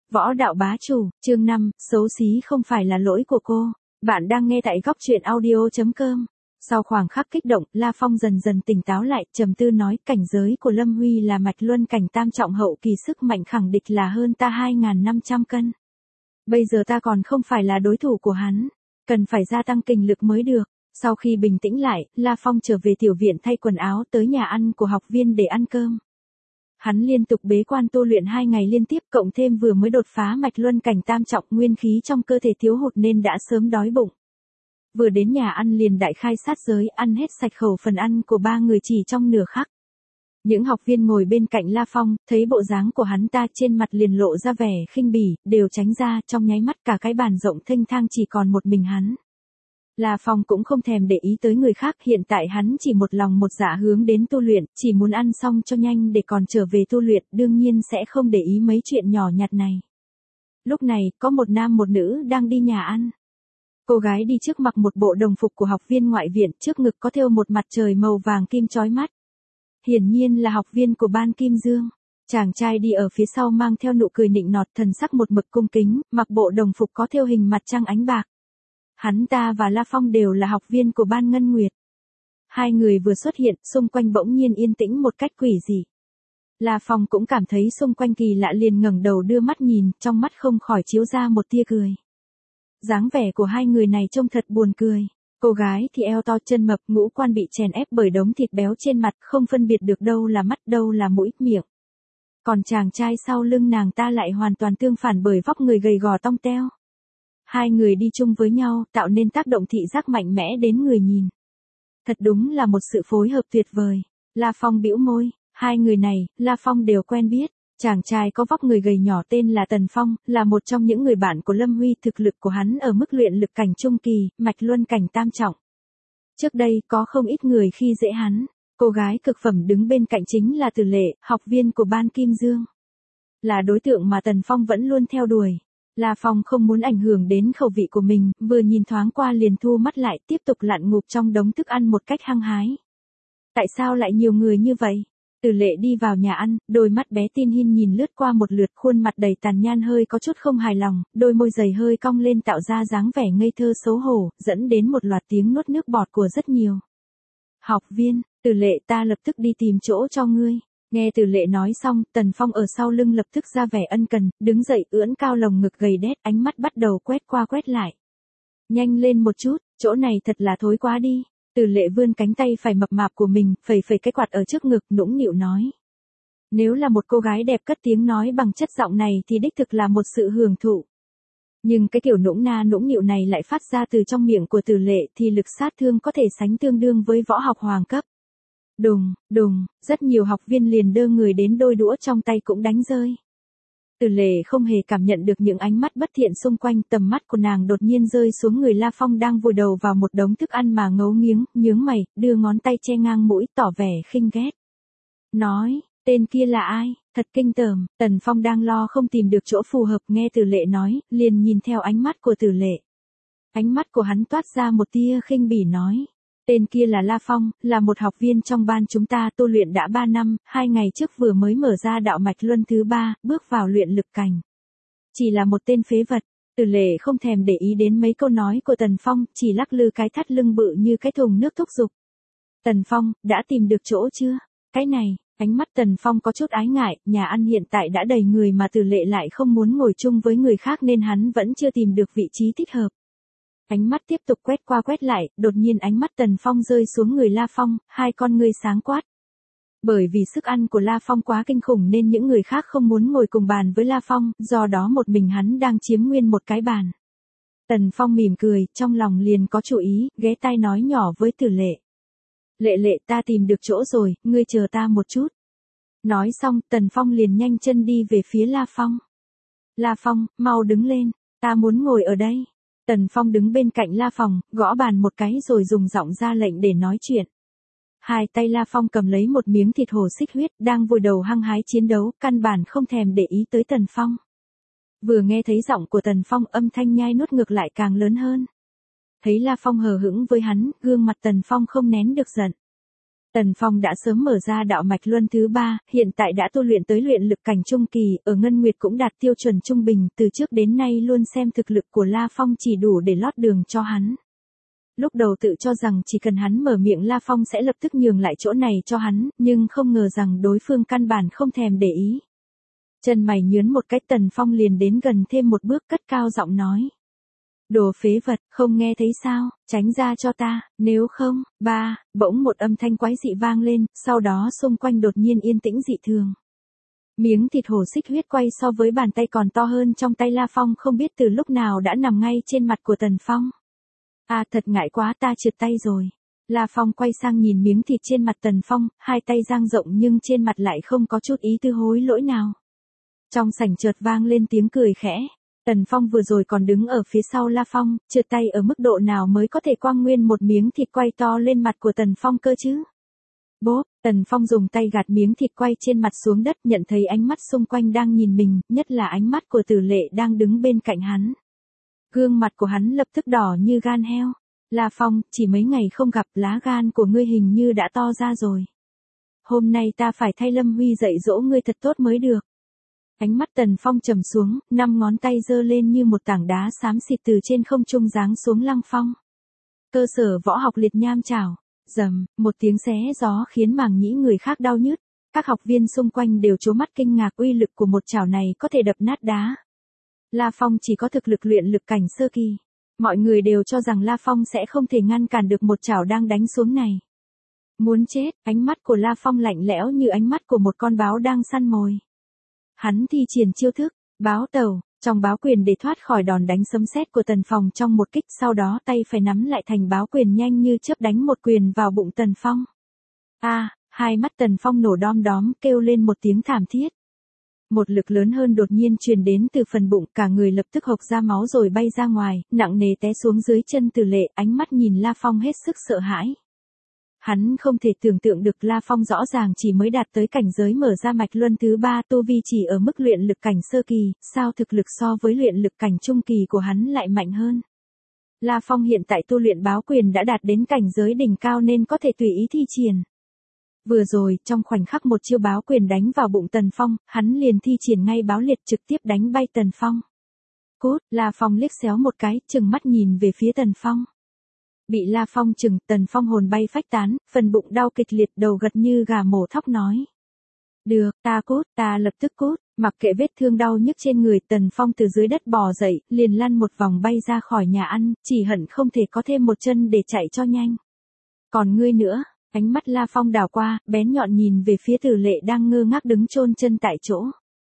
Võ đạo bá chủ, chương 5, xấu xí không phải là lỗi của cô. Bạn đang nghe tại góc truyện audio.com. Sau khoảng khắc kích động, La Phong dần dần tỉnh táo lại, trầm tư nói, cảnh giới của Lâm Huy là mạch luân cảnh tam trọng hậu kỳ, sức mạnh khẳng định là hơn ta 2.500 cân. Bây giờ ta còn không phải là đối thủ của hắn, cần phải gia tăng kinh lực mới được. Sau khi bình tĩnh lại, La Phong trở về tiểu viện thay quần áo, tới nhà ăn của học viên để ăn cơm. Hắn liên tục bế quan tu luyện 2 ngày liên tiếp, cộng thêm vừa mới đột phá mạch luân cảnh tam trọng, nguyên khí trong cơ thể thiếu hụt nên đã sớm đói bụng. Vừa đến nhà ăn liền đại khai sát giới, ăn hết sạch khẩu phần ăn của 3 người chỉ trong nửa khắc. Những học viên ngồi bên cạnh La Phong, thấy bộ dáng của hắn ta trên mặt liền lộ ra vẻ khinh bỉ, đều tránh ra, trong nháy mắt cả cái bàn rộng thênh thang chỉ còn một mình hắn. La Phong cũng không thèm để ý tới người khác, hiện tại hắn chỉ một lòng một dạ hướng đến tu luyện, chỉ muốn ăn xong cho nhanh để còn trở về tu luyện, đương nhiên sẽ không để ý mấy chuyện nhỏ nhặt này. Lúc này, có một nam một nữ đang đi nhà ăn. Cô gái đi trước mặc một bộ đồng phục của học viên ngoại viện, trước ngực có thêu một mặt trời màu vàng kim chói mắt. Hiển nhiên là học viên của ban Kim Dương. Chàng trai đi ở phía sau mang theo nụ cười nịnh nọt, thần sắc một mực cung kính, mặc bộ đồng phục có thêu hình mặt trăng ánh bạc. Hắn ta và La Phong đều là học viên của ban Ngân Nguyệt. Hai người vừa xuất hiện, xung quanh bỗng nhiên yên tĩnh một cách quỷ dị. La Phong cũng cảm thấy xung quanh kỳ lạ, liền ngẩng đầu đưa mắt nhìn, trong mắt không khỏi chiếu ra một tia cười. Dáng vẻ của hai người này trông thật buồn cười. Cô gái thì eo to chân mập, ngũ quan bị chèn ép bởi đống thịt béo trên mặt, không phân biệt được đâu là mắt đâu là mũi, miệng. Còn chàng trai sau lưng nàng ta lại hoàn toàn tương phản bởi vóc người gầy gò tông teo. Hai người đi chung với nhau, tạo nên tác động thị giác mạnh mẽ đến người nhìn. Thật đúng là một sự phối hợp tuyệt vời. La Phong bĩu môi, hai người này, La Phong đều quen biết. Chàng trai có vóc người gầy nhỏ tên là Tần Phong, là một trong những người bạn của Lâm Huy, thực lực của hắn ở mức luyện lực cảnh trung kỳ, mạch luân cảnh tam trọng. Trước đây, có không ít người khi dễ hắn. Cô gái cực phẩm đứng bên cạnh chính là Từ Lệ, học viên của ban Kim Dương. Là đối tượng mà Tần Phong vẫn luôn theo đuổi. La Phong không muốn ảnh hưởng đến khẩu vị của mình, vừa nhìn thoáng qua liền thu mắt lại, tiếp tục lặn ngụp trong đống thức ăn một cách hăng hái. Tại sao lại nhiều người như vậy? Từ Lệ đi vào nhà ăn, đôi mắt bé tin hin nhìn lướt qua một lượt, khuôn mặt đầy tàn nhang hơi có chút không hài lòng, đôi môi dày hơi cong lên tạo ra dáng vẻ ngây thơ xấu hổ, dẫn đến một loạt tiếng nuốt nước bọt của rất nhiều học viên. Từ Lệ, ta lập tức đi tìm chỗ cho ngươi. Nghe Từ Lệ nói xong, Tần Phong ở sau lưng lập tức ra vẻ ân cần, đứng dậy ưỡn cao lồng ngực gầy đét, ánh mắt bắt đầu quét qua quét lại. Nhanh lên một chút, chỗ này thật là thối quá đi. Từ Lệ vươn cánh tay phải mập mạp của mình, phẩy phẩy cái quạt ở trước ngực, nũng nịu nói. Nếu là một cô gái đẹp cất tiếng nói bằng chất giọng này thì đích thực là một sự hưởng thụ. Nhưng cái kiểu nũng na nũng nịu này lại phát ra từ trong miệng của Từ Lệ thì lực sát thương có thể sánh tương đương với võ học hoàng cấp. Đùng, đùng, rất nhiều học viên liền đơ người đến, đôi đũa trong tay cũng đánh rơi. Từ Lệ không hề cảm nhận được những ánh mắt bất thiện xung quanh, tầm mắt của nàng đột nhiên rơi xuống người La Phong đang vùi đầu vào một đống thức ăn mà ngấu nghiếng, nhướng mày, đưa ngón tay che ngang mũi tỏ vẻ khinh ghét. Nói, tên kia là ai, thật kinh tởm. Tần Phong đang lo không tìm được chỗ phù hợp, nghe Từ Lệ nói, liền nhìn theo ánh mắt của Từ Lệ. Ánh mắt của hắn toát ra một tia khinh bỉ nói. Tên kia là La Phong, là một học viên trong ban chúng ta, tu luyện đã 3 năm, 2 ngày trước vừa mới mở ra đạo mạch luân thứ 3, bước vào luyện lực cảnh. Chỉ là một tên phế vật. Từ Lệ không thèm để ý đến mấy câu nói của Tần Phong, chỉ lắc lư cái thắt lưng bự như cái thùng nước thúc giục. Tần Phong, đã tìm được chỗ chưa? Cái này, ánh mắt Tần Phong có chút ái ngại, nhà ăn hiện tại đã đầy người mà Từ Lệ lại không muốn ngồi chung với người khác nên hắn vẫn chưa tìm được vị trí thích hợp. Ánh mắt tiếp tục quét qua quét lại, đột nhiên ánh mắt Tần Phong rơi xuống người La Phong, hai con ngươi sáng quát. Bởi vì sức ăn của La Phong quá kinh khủng nên những người khác không muốn ngồi cùng bàn với La Phong, do đó một mình hắn đang chiếm nguyên một cái bàn. Tần Phong mỉm cười, trong lòng liền có chủ ý, ghé tai nói nhỏ với Từ Lệ. Lệ Lệ, ta tìm được chỗ rồi, ngươi chờ ta một chút. Nói xong, Tần Phong liền nhanh chân đi về phía La Phong. La Phong, mau đứng lên, ta muốn ngồi ở đây. Tần Phong đứng bên cạnh La Phong, gõ bàn một cái rồi dùng giọng ra lệnh để nói chuyện. Hai tay La Phong cầm lấy một miếng thịt hổ xích huyết, đang vùi đầu hăng hái chiến đấu, căn bản không thèm để ý tới Tần Phong. Vừa nghe thấy giọng của Tần Phong, âm thanh nhai nuốt ngược lại càng lớn hơn. Thấy La Phong hờ hững với hắn, gương mặt Tần Phong không nén được giận. Tần Phong đã sớm mở ra đạo mạch luân thứ 3, hiện tại đã tu luyện tới luyện lực cảnh trung kỳ, ở Ngân Nguyệt cũng đạt tiêu chuẩn trung bình, từ trước đến nay luôn xem thực lực của La Phong chỉ đủ để lót đường cho hắn. Lúc đầu tự cho rằng chỉ cần hắn mở miệng La Phong sẽ lập tức nhường lại chỗ này cho hắn, nhưng không ngờ rằng đối phương căn bản không thèm để ý. Chân mày nhướn một cái, Tần Phong liền đến gần thêm một bước, cất cao giọng nói. Đồ phế vật, không nghe thấy sao, tránh ra cho ta, nếu không, bỗng một âm thanh quái dị vang lên, sau đó xung quanh đột nhiên yên tĩnh dị thường. Miếng thịt hổ xích huyết quay so với bàn tay còn to hơn trong tay La Phong không biết từ lúc nào đã nằm ngay trên mặt của Tần Phong. Thật ngại quá, ta trượt tay rồi. La Phong quay sang nhìn miếng thịt trên mặt Tần Phong, hai tay dang rộng nhưng trên mặt lại không có chút ý tư hối lỗi nào. Trong sảnh chợt vang lên tiếng cười khẽ. Tần Phong vừa rồi còn đứng ở phía sau La Phong, trượt tay ở mức độ nào mới có thể quăng nguyên một miếng thịt quay to lên mặt của Tần Phong cơ chứ? Bốp, Tần Phong dùng tay gạt miếng thịt quay trên mặt xuống đất, nhận thấy ánh mắt xung quanh đang nhìn mình, nhất là ánh mắt của Tử Lệ đang đứng bên cạnh hắn. Gương mặt của hắn lập tức đỏ như gan heo. La Phong, chỉ mấy ngày không gặp, lá gan của ngươi hình như đã to ra rồi. Hôm nay ta phải thay Lâm Huy dạy dỗ ngươi thật tốt mới được. Ánh mắt Tần Phong trầm xuống, 5 ngón tay giơ lên như một tảng đá xám xịt từ trên không trung giáng xuống Lăng Phong. Cơ sở võ học liệt nham chảo. Rầm, một tiếng xé gió khiến màng nhĩ người khác đau nhức. Các học viên xung quanh đều trố mắt kinh ngạc, uy lực của một chảo này có thể đập nát đá. La Phong chỉ có thực lực luyện lực cảnh sơ kỳ. Mọi người đều cho rằng La Phong sẽ không thể ngăn cản được một chảo đang đánh xuống này. Muốn chết, ánh mắt của La Phong lạnh lẽo như ánh mắt của một con báo đang săn mồi. Hắn thi triển chiêu thức, báo tẩu, trong báo quyền để thoát khỏi đòn đánh sấm sét của Tần Phong trong một kích, sau đó tay phải nắm lại thành báo quyền nhanh như chớp đánh một quyền vào bụng Tần Phong. Hai mắt Tần Phong nổ đom đóm, kêu lên một tiếng thảm thiết. Một lực lớn hơn đột nhiên truyền đến từ phần bụng, cả người lập tức hộc ra máu rồi bay ra ngoài, nặng nề té xuống dưới chân Tử Lệ, ánh mắt nhìn La Phong hết sức sợ hãi. Hắn không thể tưởng tượng được La Phong rõ ràng chỉ mới đạt tới cảnh giới mở ra mạch luân thứ 3, tu vi chỉ ở mức luyện lực cảnh sơ kỳ, sao thực lực so với luyện lực cảnh trung kỳ của hắn lại mạnh hơn. La Phong hiện tại tu luyện báo quyền đã đạt đến cảnh giới đỉnh cao nên có thể tùy ý thi triển. Vừa rồi, trong khoảnh khắc một chiêu báo quyền đánh vào bụng Tần Phong, hắn liền thi triển ngay báo liệt trực tiếp đánh bay Tần Phong. Cút, La Phong liếc xéo một cái, trừng mắt nhìn về phía Tần Phong. Bị La Phong chừng, Tần Phong hồn bay phách tán, phần bụng đau kịch liệt, đầu gật như gà mổ thóc nói. Được, ta cút, ta lập tức cút, mặc kệ vết thương đau nhức trên người, Tần Phong từ dưới đất bò dậy, liền lăn một vòng bay ra khỏi nhà ăn, chỉ hận không thể có thêm một chân để chạy cho nhanh. Còn ngươi nữa, ánh mắt La Phong đảo qua, bén nhọn nhìn về phía Tử Lệ đang ngơ ngác đứng chôn chân tại chỗ.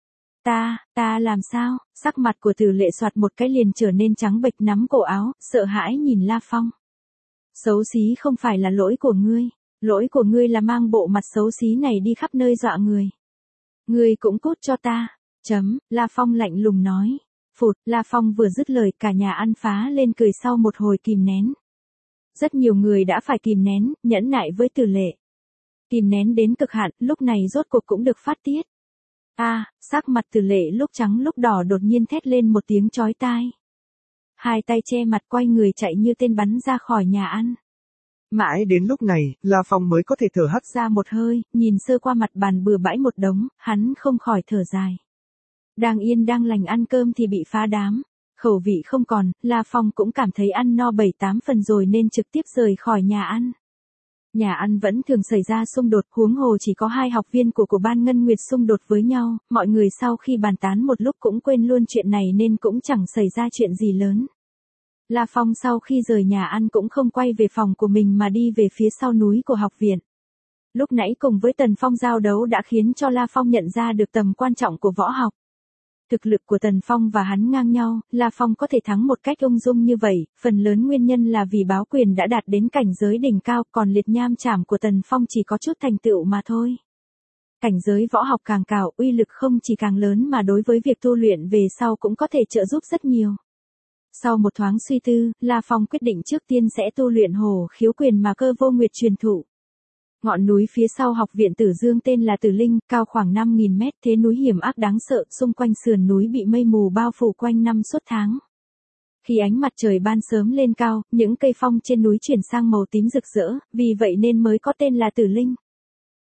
Ta làm sao? Sắc mặt của Tử Lệ xoạt một cái liền trở nên trắng bệch, nắm cổ áo, sợ hãi nhìn La Phong. Xấu xí không phải là lỗi của ngươi. Lỗi của ngươi là mang bộ mặt xấu xí này đi khắp nơi dọa người. Ngươi cũng cút cho ta. La Phong lạnh lùng nói. Phụt, La Phong vừa dứt lời cả nhà ăn phá lên cười sau một hồi kìm nén. Rất nhiều người đã phải kìm nén, nhẫn nại với Tử Lệ. Kìm nén đến cực hạn, lúc này rốt cuộc cũng được phát tiết. Sắc mặt Tử Lệ lúc trắng lúc đỏ đột nhiên thét lên một tiếng chói tai. Hai tay che mặt quay người chạy như tên bắn ra khỏi nhà ăn. Mãi đến lúc này, La Phong mới có thể thở hắt ra một hơi, nhìn sơ qua mặt bàn bừa bãi một đống, hắn không khỏi thở dài. Đang yên đang lành ăn cơm thì bị phá đám. Khẩu vị không còn, La Phong cũng cảm thấy ăn no 7-8 phần rồi nên trực tiếp rời khỏi nhà ăn. Nhà ăn vẫn thường xảy ra xung đột, huống hồ chỉ có 2 học viên của ban Ngân Nguyệt xung đột với nhau, mọi người sau khi bàn tán một lúc cũng quên luôn chuyện này nên cũng chẳng xảy ra chuyện gì lớn. La Phong sau khi rời nhà ăn cũng không quay về phòng của mình mà đi về phía sau núi của học viện. Lúc nãy cùng với Tần Phong giao đấu đã khiến cho La Phong nhận ra được tầm quan trọng của võ học. Thực lực của Tần Phong và hắn ngang nhau, La Phong có thể thắng một cách ung dung như vậy, phần lớn nguyên nhân là vì báo quyền đã đạt đến cảnh giới đỉnh cao, còn liệt nham chảm của Tần Phong chỉ có chút thành tựu mà thôi. Cảnh giới võ học càng cao, uy lực không chỉ càng lớn mà đối với việc tu luyện về sau cũng có thể trợ giúp rất nhiều. Sau một thoáng suy tư, La Phong quyết định trước tiên sẽ tu luyện hổ khiếu quyền mà Cơ Vô Nguyệt truyền thụ. Ngọn núi phía sau học viện Tử Dương tên là Tử Linh, cao khoảng 5.000 mét, thế núi hiểm ác đáng sợ, xung quanh sườn núi bị mây mù bao phủ quanh năm suốt tháng. Khi ánh mặt trời ban sớm lên cao, những cây phong trên núi chuyển sang màu tím rực rỡ, vì vậy nên mới có tên là Tử Linh.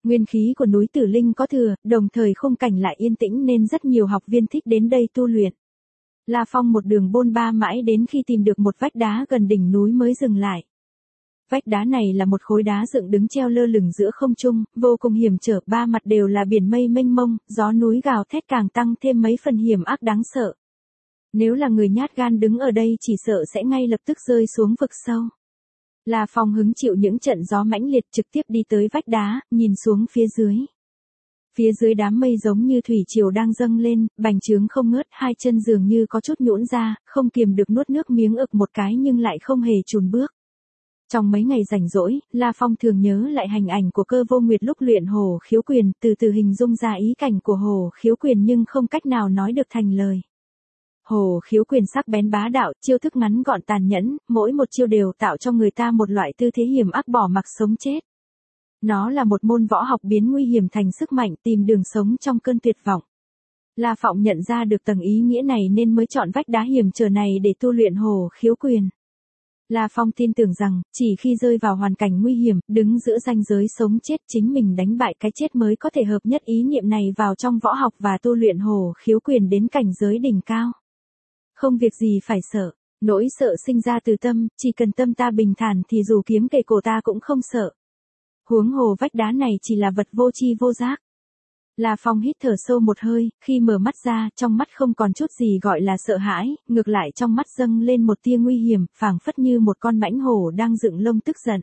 Nguyên khí của núi Tử Linh có thừa, đồng thời khung cảnh lại yên tĩnh nên rất nhiều học viên thích đến đây tu luyện. La Phong một đường bôn ba mãi đến khi tìm được một vách đá gần đỉnh núi mới dừng lại. Vách đá này là một khối đá dựng đứng treo lơ lửng giữa không trung, vô cùng hiểm trở, ba mặt đều là biển mây mênh mông, gió núi gào thét càng tăng thêm mấy phần hiểm ác đáng sợ. Nếu là người nhát gan đứng ở đây chỉ sợ sẽ ngay lập tức rơi xuống vực sâu. La Phong hứng chịu những trận gió mãnh liệt trực tiếp đi tới vách đá, nhìn xuống phía dưới. Phía dưới đám mây giống như thủy triều đang dâng lên, bành trướng không ngớt, hai chân dường như có chút nhũn ra, không kiềm được nuốt nước miếng ực một cái nhưng lại không hề chùn bước. Trong mấy ngày rảnh rỗi, La Phong thường nhớ lại hình ảnh của Cơ Vô Nguyệt lúc luyện Hổ Khiếu Quyền, từ từ hình dung ra ý cảnh của Hổ Khiếu Quyền nhưng không cách nào nói được thành lời. Hổ Khiếu Quyền sắc bén bá đạo, chiêu thức ngắn gọn tàn nhẫn, mỗi một chiêu đều tạo cho người ta một loại tư thế hiểm ác bỏ mặc sống chết. Nó là một môn võ học biến nguy hiểm thành sức mạnh, tìm đường sống trong cơn tuyệt vọng. La Phong nhận ra được tầng ý nghĩa này nên mới chọn vách đá hiểm trở này để tu luyện Hổ Khiếu Quyền. La Phong tin tưởng rằng, chỉ khi rơi vào hoàn cảnh nguy hiểm, đứng giữa ranh giới sống chết, chính mình đánh bại cái chết mới có thể hợp nhất ý niệm này vào trong võ học và tu luyện Hổ Khiếu Quyền đến cảnh giới đỉnh cao. Không việc gì phải sợ, nỗi sợ sinh ra từ tâm, chỉ cần tâm ta bình thản thì dù kiếm kề cổ ta cũng không sợ. Huống hồ vách đá này chỉ là vật vô tri vô giác. La Phong hít thở sâu một hơi, khi mở mắt ra, trong mắt không còn chút gì gọi là sợ hãi, ngược lại trong mắt dâng lên một tia nguy hiểm, phảng phất như một con mãnh hổ đang dựng lông tức giận.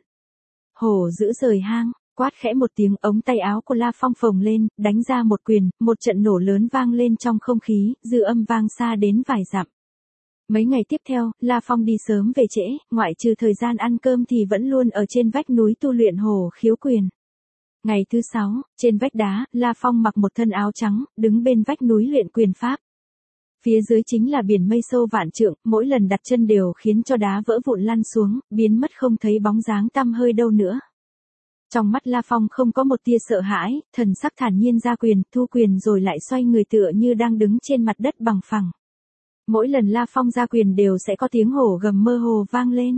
Hổ giữ rời hang, quát khẽ một tiếng, ống tay áo của La Phong phồng lên, đánh ra một quyền, một trận nổ lớn vang lên trong không khí, dư âm vang xa đến vài dặm. Mấy ngày tiếp theo, La Phong đi sớm về trễ, ngoại trừ thời gian ăn cơm thì vẫn luôn ở trên vách núi tu luyện Hổ Khiếu Quyền. Ngày thứ 6, trên vách đá, La Phong mặc một thân áo trắng, đứng bên vách núi luyện quyền pháp. Phía dưới chính là biển mây sâu vạn trượng, mỗi lần đặt chân đều khiến cho đá vỡ vụn lăn xuống, biến mất không thấy bóng dáng tăm hơi đâu nữa. Trong mắt La Phong không có một tia sợ hãi, thần sắc thản nhiên ra quyền, thu quyền rồi lại xoay người tựa như đang đứng trên mặt đất bằng phẳng. Mỗi lần La Phong ra quyền đều sẽ có tiếng hổ gầm mơ hồ vang lên.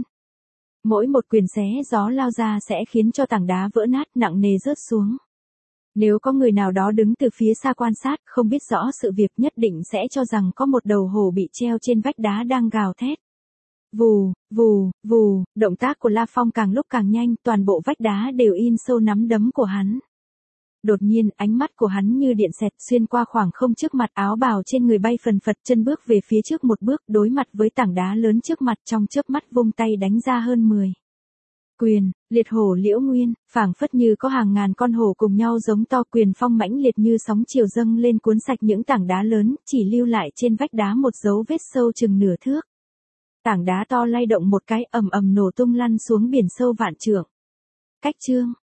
Mỗi một quyền xé gió lao ra sẽ khiến cho tảng đá vỡ nát nặng nề rớt xuống. Nếu có người nào đó đứng từ phía xa quan sát, không biết rõ sự việc nhất định sẽ cho rằng có một đầu hổ bị treo trên vách đá đang gào thét. Vù, vù, vù, động tác của La Phong càng lúc càng nhanh, toàn bộ vách đá đều in sâu nắm đấm của hắn. Đột nhiên, ánh mắt của hắn như điện xẹt xuyên qua khoảng không trước mặt, áo bào trên người bay phần phật, chân bước về phía trước một bước, đối mặt với tảng đá lớn trước mặt, trong chớp mắt vung tay đánh ra hơn 10 quyền. Liệt hổ Liễu Nguyên, phảng phất như có hàng ngàn con hổ cùng nhau giống to, quyền phong mãnh liệt như sóng chiều dâng lên cuốn sạch những tảng đá lớn, chỉ lưu lại trên vách đá một dấu vết sâu chừng nửa thước. Tảng đá to lay động một cái, ầm ầm nổ tung lăn xuống biển sâu vạn trượng. Cách chương